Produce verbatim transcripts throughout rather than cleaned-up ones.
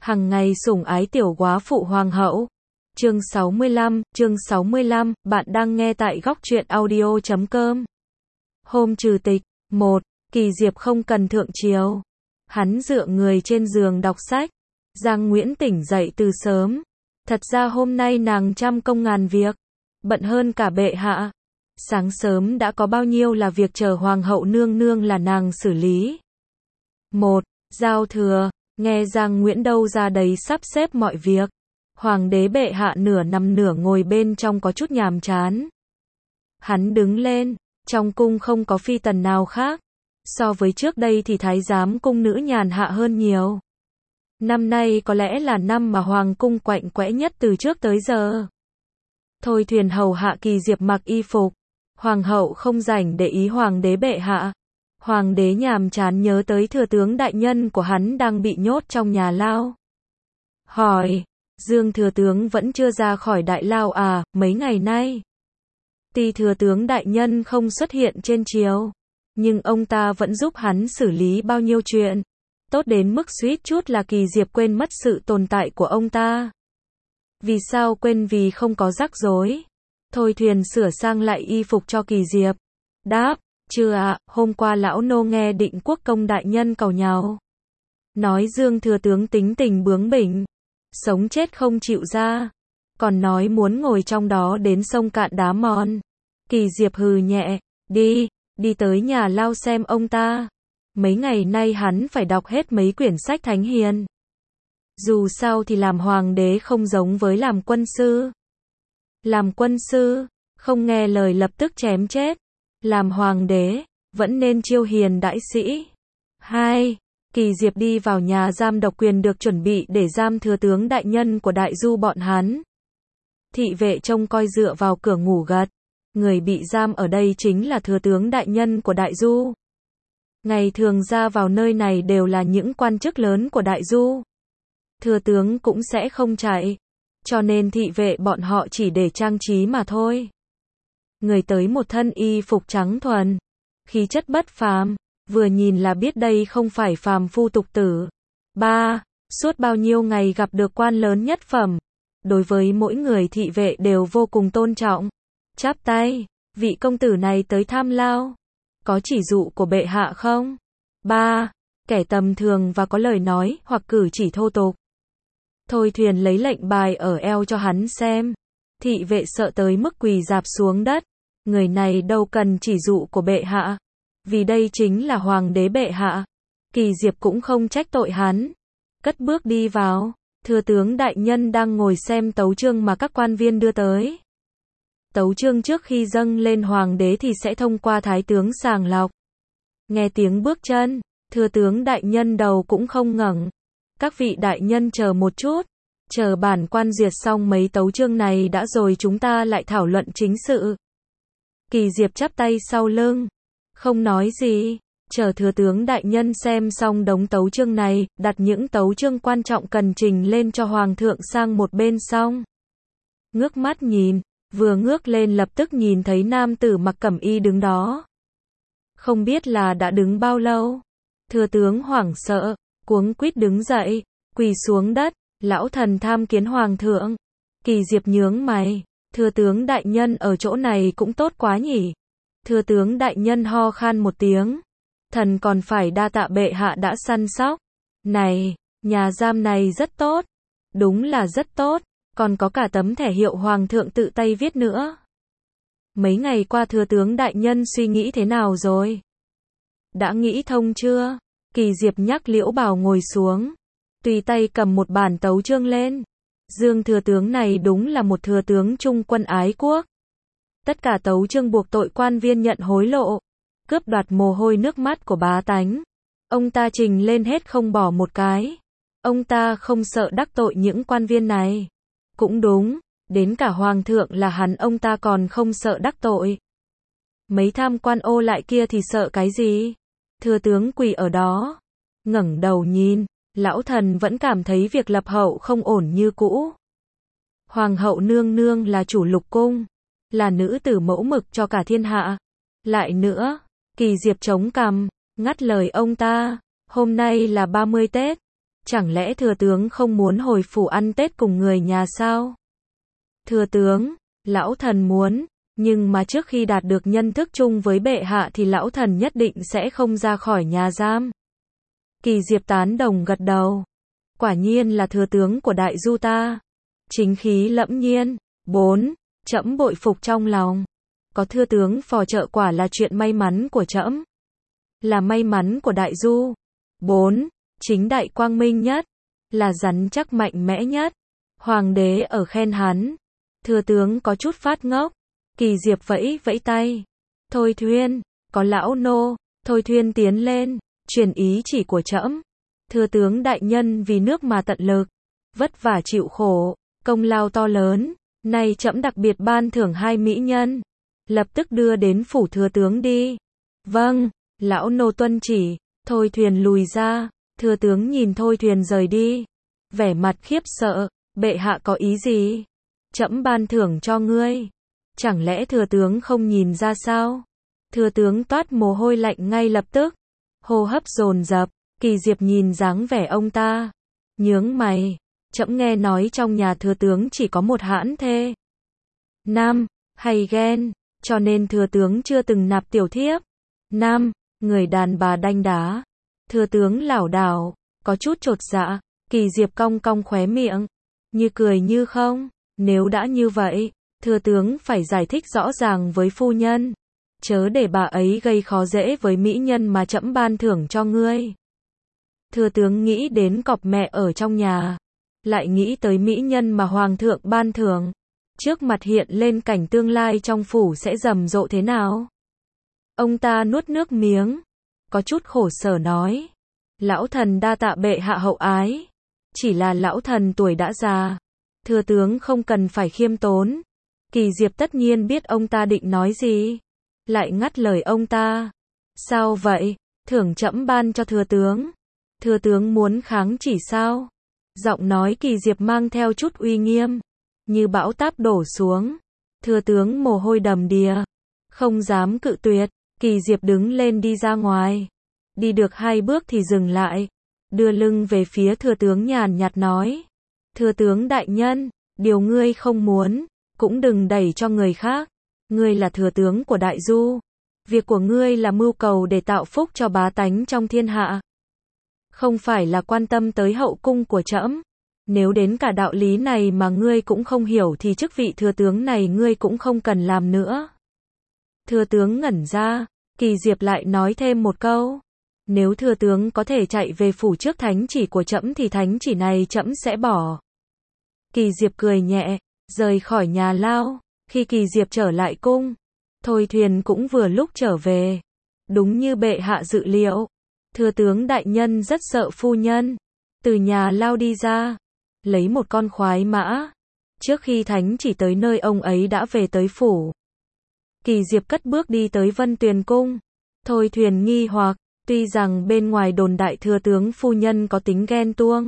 Hằng ngày sủng ái tiểu góa phụ hoàng hậu. Chương sáu mươi lăm, chương sáu mươi lăm, bạn đang nghe tại góc truyện audio chấm com. Hôm trừ tịch, một, Kỳ Diệp không cần thượng triều. Hắn dựa người trên giường đọc sách. Giang Nguyễn tỉnh dậy từ sớm. Thật ra hôm nay nàng trăm công ngàn việc, bận hơn cả bệ hạ. Sáng sớm đã có bao nhiêu là việc chờ hoàng hậu nương nương là nàng xử lý. Một, Giao thừa. Nghe Giang Nguyễn đâu ra đấy sắp xếp mọi việc. Hoàng đế bệ hạ nửa nằm nửa ngồi bên trong có chút nhàm chán. Hắn đứng lên, trong cung không có phi tần nào khác. So với trước đây thì thái giám cung nữ nhàn hạ hơn nhiều. Năm nay có lẽ là năm mà hoàng cung quạnh quẽ nhất từ trước tới giờ. Thôi thuyền hầu hạ Kỳ Diệp mặc y phục. Hoàng hậu không rảnh để ý hoàng đế bệ hạ. Hoàng đế nhàm chán nhớ tới thừa tướng đại nhân của hắn đang bị nhốt trong nhà lao. Hỏi, Dương thừa tướng vẫn chưa ra khỏi đại lao à, mấy ngày nay? Tuy thừa tướng đại nhân không xuất hiện trên triều, nhưng ông ta vẫn giúp hắn xử lý bao nhiêu chuyện. Tốt đến mức suýt chút là Kỳ Diệp quên mất sự tồn tại của ông ta. Vì sao quên? Vì không có rắc rối. Thôi thuyền sửa sang lại y phục cho Kỳ Diệp. Đáp, chưa ạ, hôm qua lão nô nghe Định Quốc công đại nhân cầu nhau. Nói Dương thừa tướng tính tình bướng bỉnh, sống chết không chịu ra. Còn nói muốn ngồi trong đó đến sông cạn đá mòn. Kỳ Diệp hừ nhẹ, đi, đi tới nhà lao xem ông ta. Mấy ngày nay hắn phải đọc hết mấy quyển sách thánh hiền. Dù sao thì làm hoàng đế không giống với làm quân sư. Làm quân sư, không nghe lời lập tức chém chết. Làm hoàng đế, vẫn nên chiêu hiền đãi sĩ. Hai, Kỳ Diệp đi vào nhà giam độc quyền được chuẩn bị để giam thừa tướng đại nhân của đại du bọn hắn. Thị vệ trông coi dựa vào cửa ngủ gật. Người bị giam ở đây chính là thừa tướng đại nhân của đại du. Ngày thường ra vào nơi này đều là những quan chức lớn của đại du. Thừa tướng cũng sẽ không chạy, cho nên thị vệ bọn họ chỉ để trang trí mà thôi. Người tới một thân y phục trắng thuần, khí chất bất phàm, vừa nhìn là biết đây không phải phàm phu tục tử. Ba, suốt bao nhiêu ngày gặp được quan lớn nhất phẩm, đối với mỗi người thị vệ đều vô cùng tôn trọng. Chắp tay, vị công tử này tới tham lao, có chỉ dụ của bệ hạ không? Ba, kẻ tầm thường và có lời nói hoặc cử chỉ thô tục. Thôi thuyền lấy lệnh bài ở eo cho hắn xem. Thị vệ sợ tới mức quỳ rạp xuống đất. Người này đâu cần chỉ dụ của bệ hạ, vì đây chính là hoàng đế bệ hạ. Kỳ Diệp cũng không trách tội hắn, cất bước đi vào. Thừa tướng đại nhân đang ngồi xem tấu chương mà các quan viên đưa tới. Tấu chương trước khi dâng lên hoàng đế thì sẽ thông qua thái tướng sàng lọc. Nghe tiếng bước chân, thừa tướng đại nhân đầu cũng không ngẩng. Các vị đại nhân chờ một chút, chờ bản quan duyệt xong mấy tấu chương này đã rồi chúng ta lại thảo luận chính sự. Kỳ Diệp chắp tay sau lưng, không nói gì, chờ thừa tướng đại nhân xem xong đống tấu chương này, đặt những tấu chương quan trọng cần trình lên cho hoàng thượng sang một bên xong. Ngước mắt nhìn, vừa ngước lên lập tức nhìn thấy nam tử mặc cẩm y đứng đó. Không biết là đã đứng bao lâu. Thừa tướng hoảng sợ, cuống quýt đứng dậy, quỳ xuống đất, lão thần tham kiến hoàng thượng. Kỳ Diệp nhướng mày, thừa tướng đại nhân ở chỗ này cũng tốt quá nhỉ. Thừa tướng đại nhân ho khan một tiếng, thần còn phải đa tạ bệ hạ đã săn sóc. Này, nhà giam này rất tốt, đúng là rất tốt, còn có cả tấm thẻ hiệu hoàng thượng tự tay viết nữa. Mấy ngày qua thừa tướng đại nhân suy nghĩ thế nào rồi? Đã nghĩ thông chưa? Kỳ Diệp nhắc Liễu Bảo ngồi xuống, tùy tay cầm một bản tấu chương lên. Dương thừa tướng này đúng là một thừa tướng trung quân ái quốc. Tất cả tấu chương buộc tội quan viên nhận hối lộ, cướp đoạt mồ hôi nước mắt của bá tánh. Ông ta trình lên hết không bỏ một cái. Ông ta không sợ đắc tội những quan viên này. Cũng đúng, đến cả hoàng thượng là hắn ông ta còn không sợ đắc tội. Mấy tham quan ô lại kia thì sợ cái gì? Thừa tướng quỳ ở đó, ngẩng đầu nhìn, lão thần vẫn cảm thấy việc lập hậu không ổn như cũ. Hoàng hậu nương nương là chủ lục cung, là nữ tử mẫu mực cho cả thiên hạ. Lại nữa, Kỳ Diệp chống cằm, ngắt lời ông ta, hôm nay là ba mươi Tết, Chẳng lẽ thừa tướng không muốn hồi phủ ăn Tết cùng người nhà sao? Thừa tướng, lão thần muốn, nhưng mà trước khi đạt được nhân thức chung với bệ hạ thì lão thần nhất định sẽ không ra khỏi nhà giam. Kỳ Diệp tán đồng gật đầu. Quả nhiên là thừa tướng của đại du ta. Chính khí lẫm nhiên. bốn. Trẫm bội phục trong lòng. Có thừa tướng phò trợ quả là chuyện may mắn của trẫm. Là may mắn của đại du. bốn. Chính đại quang minh nhất. Là rắn chắc mạnh mẽ nhất. Hoàng đế ở khen hắn. Thừa tướng có chút phát ngốc. Kỳ Diệp vẫy vẫy tay. Thôi Thuyên, có lão nô. Thôi Thuyên tiến lên, truyền ý chỉ của trẫm. Thừa tướng đại nhân vì nước mà tận lực, vất vả chịu khổ, công lao to lớn, nay trẫm đặc biệt ban thưởng hai mỹ nhân, lập tức đưa đến phủ thừa tướng đi. Vâng, lão nô tuân chỉ. Thôi Thuyền lùi ra, thừa tướng nhìn Thôi Thuyền rời đi, vẻ mặt khiếp sợ. Bệ hạ có ý gì? Trẫm ban thưởng cho ngươi. Chẳng lẽ thừa tướng không nhìn ra sao? Thừa tướng toát mồ hôi lạnh ngay lập tức, hô hấp dồn dập. Kỳ Diệp nhìn dáng vẻ ông ta, nhướng mày. Trẫm nghe nói trong nhà thừa tướng chỉ có một hãn thê nam, hay ghen, cho nên thừa tướng chưa từng nạp tiểu thiếp nam. Người đàn bà đanh đá. Thừa tướng lảo đảo, có chút chột dạ. Kỳ Diệp cong cong khóe miệng, như cười như không. Nếu đã như vậy, thừa tướng phải giải thích rõ ràng với phu nhân, chớ để bà ấy gây khó dễ với mỹ nhân mà trẫm ban thưởng cho ngươi. Thừa tướng nghĩ đến cọp mẹ ở trong nhà, lại nghĩ tới mỹ nhân mà hoàng thượng ban thưởng, trước mặt hiện lên cảnh tương lai trong phủ sẽ rầm rộ thế nào. Ông ta nuốt nước miếng, có chút khổ sở nói: lão thần đa tạ bệ hạ hậu ái, chỉ là lão thần tuổi đã già, thừa tướng không cần phải khiêm tốn. Kỳ Diệp tất nhiên biết ông ta định nói gì, lại ngắt lời ông ta. Sao vậy? Thưởng trẫm ban cho thừa tướng. Thừa tướng muốn kháng chỉ sao? Giọng nói Kỳ Diệp mang theo chút uy nghiêm, như bão táp đổ xuống. Thừa tướng mồ hôi đầm đìa, không dám cự tuyệt. Kỳ Diệp đứng lên đi ra ngoài, đi được hai bước thì dừng lại, đưa lưng về phía thừa tướng nhàn nhạt nói: thừa tướng đại nhân, điều ngươi không muốn, cũng đừng đẩy cho người khác. Ngươi là thừa tướng của đại du, việc của ngươi là mưu cầu để tạo phúc cho bá tánh trong thiên hạ, không phải là quan tâm tới hậu cung của trẫm. Nếu đến cả đạo lý này mà ngươi cũng không hiểu thì chức vị thừa tướng này ngươi cũng không cần làm nữa. Thừa tướng ngẩn ra, Kỳ Diệp lại nói thêm một câu: nếu thừa tướng có thể chạy về phủ trước thánh chỉ của trẫm thì thánh chỉ này trẫm sẽ bỏ. Kỳ Diệp cười nhẹ, rời khỏi nhà lao. Khi Kỳ Diệp trở lại cung, Thôi Thuyền cũng vừa lúc trở về. Đúng như bệ hạ dự liệu, thừa tướng đại nhân rất sợ phu nhân. Từ nhà lao đi ra, lấy một con khoái mã. Trước khi thánh chỉ tới nơi ông ấy đã về tới phủ. Kỳ Diệp cất bước đi tới Vân Tuyền cung. Thôi Thuyền nghi hoặc, tuy rằng bên ngoài đồn đại thừa tướng phu nhân có tính ghen tuông,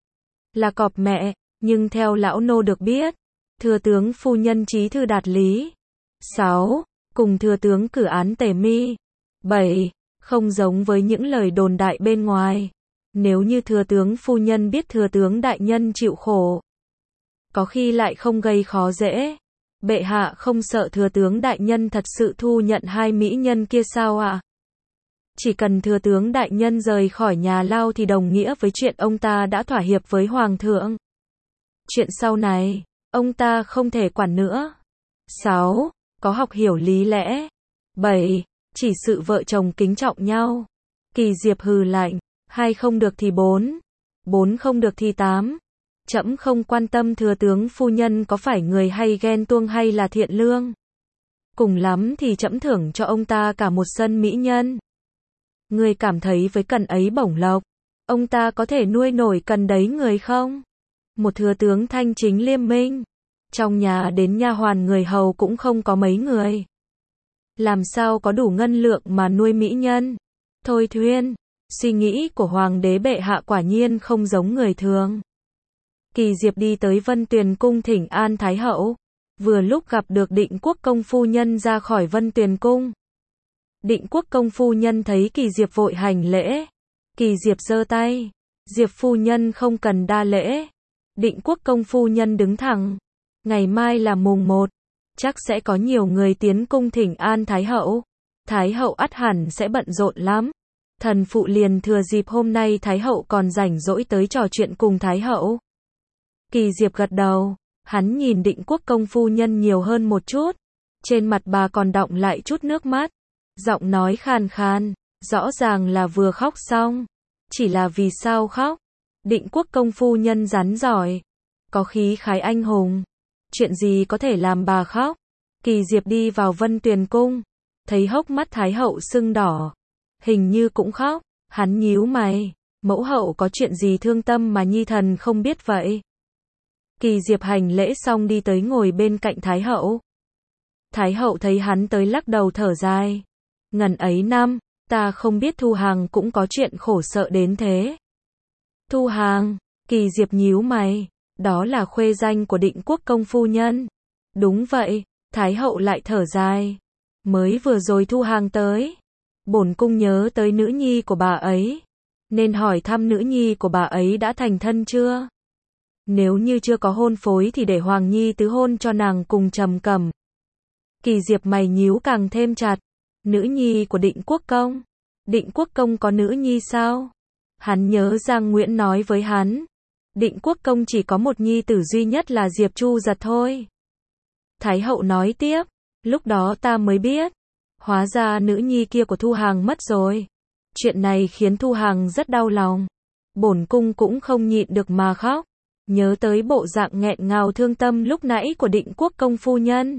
là cọp mẹ, nhưng theo lão nô được biết, thừa tướng phu nhân trí thư đạt lý. sáu. Cùng thừa tướng cử án tề mi. bảy. Không giống với những lời đồn đại bên ngoài. Nếu như thừa tướng phu nhân biết thừa tướng đại nhân chịu khổ, có khi lại không gây khó dễ. Bệ hạ không sợ thừa tướng đại nhân thật sự thu nhận hai mỹ nhân kia sao ạ? À? Chỉ cần thừa tướng đại nhân rời khỏi nhà lao thì đồng nghĩa với chuyện ông ta đã thỏa hiệp với hoàng thượng. Chuyện sau này, ông ta không thể quản nữa. sáu. Có học hiểu lý lẽ. bảy. Chỉ sự vợ chồng kính trọng nhau. Kỳ Diệp hừ lạnh, hai không được thì bốn, bốn không được thì tám. Trẫm không quan tâm thừa tướng phu nhân có phải người hay ghen tuông hay là thiện lương. Cùng lắm thì trẫm thưởng cho ông ta cả một sân mỹ nhân. Người cảm thấy với cần ấy bổng lộc, ông ta có thể nuôi nổi cần đấy người không? Một thừa tướng thanh chính liêm minh, trong nhà đến nha hoàn người hầu cũng không có mấy người, làm sao có đủ ngân lượng mà nuôi mỹ nhân? Thôi Thuyên, suy nghĩ của hoàng đế bệ hạ quả nhiên không giống người thường. Kỳ Diệp đi tới Vân Tuyền cung thỉnh an thái hậu, vừa lúc gặp được Định Quốc công phu nhân ra khỏi Vân Tuyền cung. Định Quốc công phu nhân thấy Kỳ Diệp vội hành lễ. Kỳ Diệp giơ tay, Diệp phu nhân không cần đa lễ. Định Quốc công phu nhân đứng thẳng. Ngày mai là mùng một, chắc sẽ có nhiều người tiến cung thỉnh an Thái hậu. Thái hậu ắt hẳn sẽ bận rộn lắm. Thần phụ liền thừa dịp hôm nay Thái hậu còn rảnh rỗi tới trò chuyện cùng Thái hậu. Kỳ Diệp gật đầu, hắn nhìn Định Quốc công phu nhân nhiều hơn một chút. Trên mặt bà còn đọng lại chút nước mắt. Giọng nói khàn khàn, rõ ràng là vừa khóc xong. Chỉ là vì sao khóc? Định Quốc công phu nhân rắn giỏi, có khí khái anh hùng. Chuyện gì có thể làm bà khóc? Kỳ Diệp đi vào Vân Tuyền cung, thấy hốc mắt Thái hậu sưng đỏ, hình như cũng khóc. Hắn nhíu mày, mẫu hậu có chuyện gì thương tâm mà nhi thần không biết vậy? Kỳ Diệp hành lễ xong đi tới ngồi bên cạnh Thái hậu. Thái hậu thấy hắn tới lắc đầu thở dài. Ngần ấy năm, ta không biết Thu Hàng cũng có chuyện khổ sợ đến thế. Thu Hàng, Kỳ Diệp nhíu mày, đó là khuê danh của Định Quốc công phu nhân. Đúng vậy, Thái hậu lại thở dài. Mới vừa rồi Thu Hàng tới, bổn cung nhớ tới nữ nhi của bà ấy, nên hỏi thăm nữ nhi của bà ấy đã thành thân chưa. Nếu như chưa có hôn phối thì để Hoàng Nhi tứ hôn cho nàng cùng Trầm Cẩm. Kỳ Diệp mày nhíu càng thêm chặt. Nữ nhi của Định Quốc công? Định Quốc công có nữ nhi sao? Hắn nhớ Giang Nguyễn nói với hắn, Định Quốc công chỉ có một nhi tử duy nhất là Diệp Chu Giật thôi. Thái hậu nói tiếp, lúc đó ta mới biết, hóa ra nữ nhi kia của Thu Hàng mất rồi. Chuyện này khiến Thu Hàng rất đau lòng. Bổn cung cũng không nhịn được mà khóc, nhớ tới bộ dạng nghẹn ngào thương tâm lúc nãy của Định Quốc công phu nhân.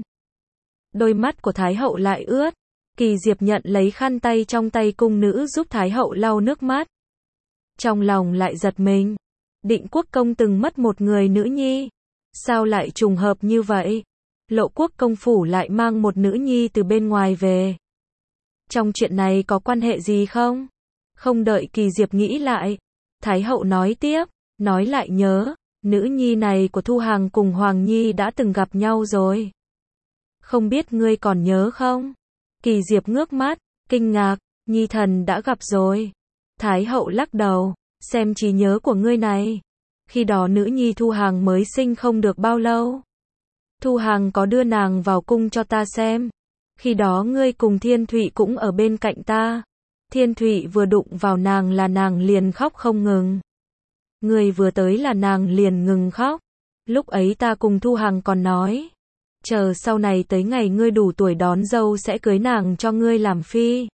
Đôi mắt của Thái hậu lại ướt. Kỳ Diệp nhận lấy khăn tay trong tay cung nữ giúp Thái hậu lau nước mắt. Trong lòng lại giật mình. Định Quốc công từng mất một người nữ nhi. Sao lại trùng hợp như vậy? Lộ Quốc công phủ lại mang một nữ nhi từ bên ngoài về. Trong chuyện này có quan hệ gì không? Không đợi Kỳ Diệp nghĩ lại, Thái hậu nói tiếp, nói lại nhớ, nữ nhi này của Thu Hàng cùng Hoàng Nhi đã từng gặp nhau rồi. Không biết ngươi còn nhớ không? Kỳ Diệp ngước mắt, kinh ngạc, nhi thần đã gặp rồi. Thái hậu lắc đầu, xem trí nhớ của ngươi này. Khi đó nữ nhi Thu Hàng mới sinh không được bao lâu. Thu Hàng có đưa nàng vào cung cho ta xem. Khi đó ngươi cùng Thiên Thụy cũng ở bên cạnh ta. Thiên Thụy vừa đụng vào nàng là nàng liền khóc không ngừng. Ngươi vừa tới là nàng liền ngừng khóc. Lúc ấy ta cùng Thu Hàng còn nói, chờ sau này tới ngày ngươi đủ tuổi đón dâu sẽ cưới nàng cho ngươi làm phi.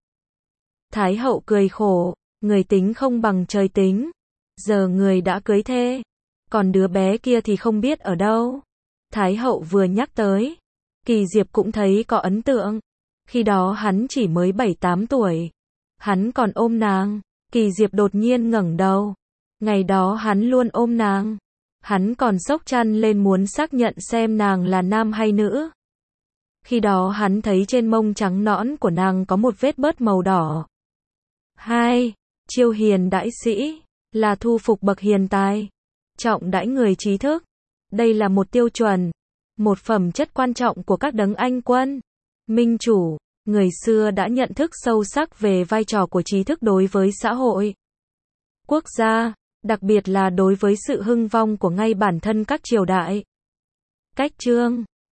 Thái hậu cười khổ, người tính không bằng trời tính. Giờ người đã cưới thê, còn đứa bé kia thì không biết ở đâu. Thái hậu vừa nhắc tới, Kỳ Diệp cũng thấy có ấn tượng. Khi đó hắn chỉ mới bảy tám tuổi. Hắn còn ôm nàng. Kỳ Diệp đột nhiên ngẩng đầu. Ngày đó hắn luôn ôm nàng. Hắn còn xốc chăn lên muốn xác nhận xem nàng là nam hay nữ. Khi đó hắn thấy trên mông trắng nõn của nàng có một vết bớt màu đỏ. Hai, chiêu hiền đãi sĩ, là thu phục bậc hiền tài, trọng đãi người trí thức. Đây là một tiêu chuẩn, một phẩm chất quan trọng của các đấng anh quân, minh chủ. Người xưa đã nhận thức sâu sắc về vai trò của trí thức đối với xã hội, quốc gia, đặc biệt là đối với sự hưng vong của ngay bản thân các triều đại. Cách chương